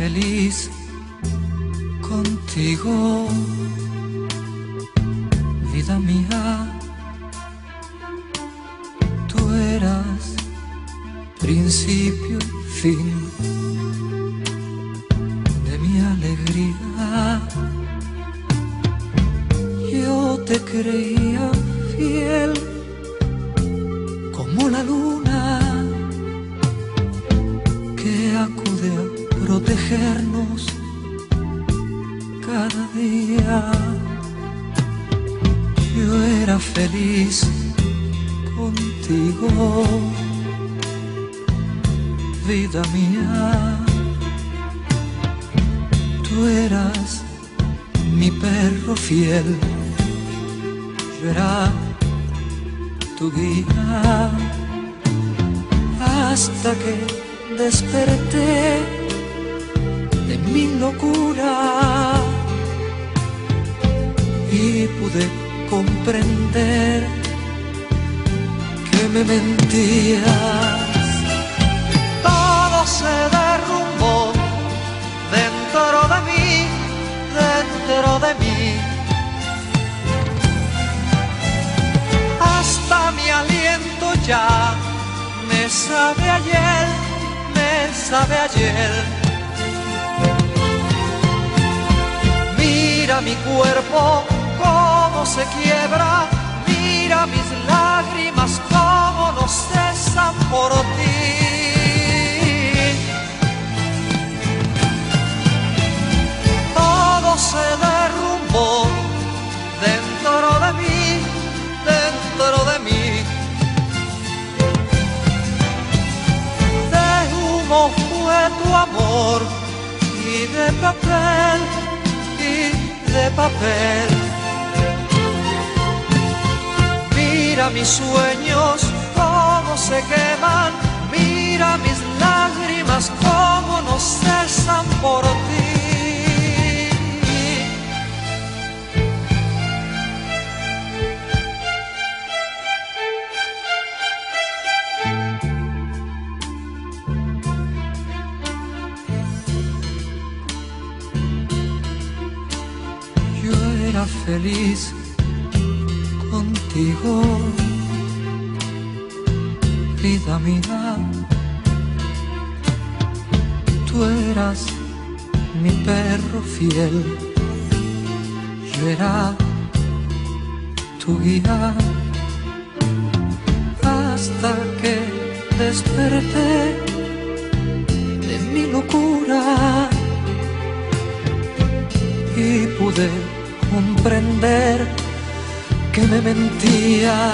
feliz contigo, vida mía. Tú eras principio y fin de mi alegría. Yo te creía fiel como la luna que acude a protegernos cada día. Yo era feliz contigo, vida mía. Tú eras mi perro fiel, yo era tu guía, hasta que desperté de mi locura y pude comprender que me mentías. Todo se derrumbó dentro de mí, dentro de mí. Hasta mi aliento ya me sabe ayer, me sabe ayer. Mira mi cuerpo cómo se quiebra, mira mis lágrimas cómo no cesan por ti. Todo se derrumbó dentro de mí, dentro de mí. De humo fue tu amor y de papel, y de papel. Mira mis sueños cómo se queman, mira mis lágrimas cómo no cesan por ti. Yo era feliz contigo, vida mía. Tú eras mi perro fiel, yo era tu guía, hasta que desperté de mi locura y pude comprender que me mentía.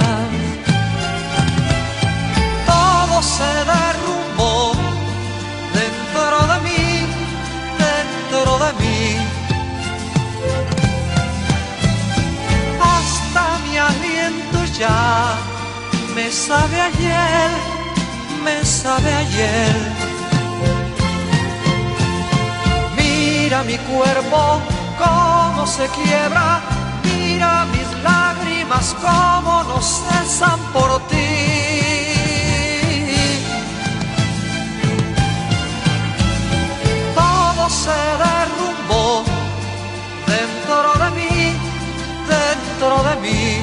Todo se derrumbó dentro de mí, dentro de mí. Hasta mi aliento ya me sabe ayer, me sabe ayer. Mira mi cuerpo cómo se quiebra, mira mis lágrimas cómo no cesan por ti. Todo se derrumbó dentro de mí, dentro de mí.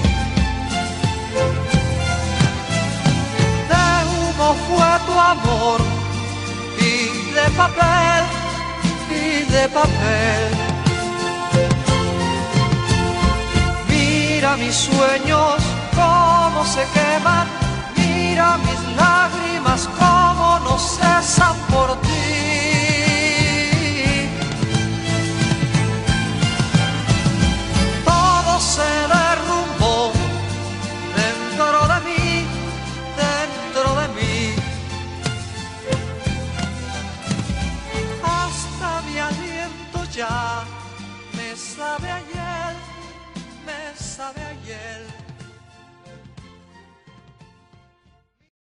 De humo fue tu amor y de papel, y de papel. Mira mis sueños cómo se queman, mira mis lágrimas cómo no cesan por ti. Todo se derrumbó dentro de mí, dentro de mí. Hasta mi aliento ya me sabe ayer, me sabe ayer.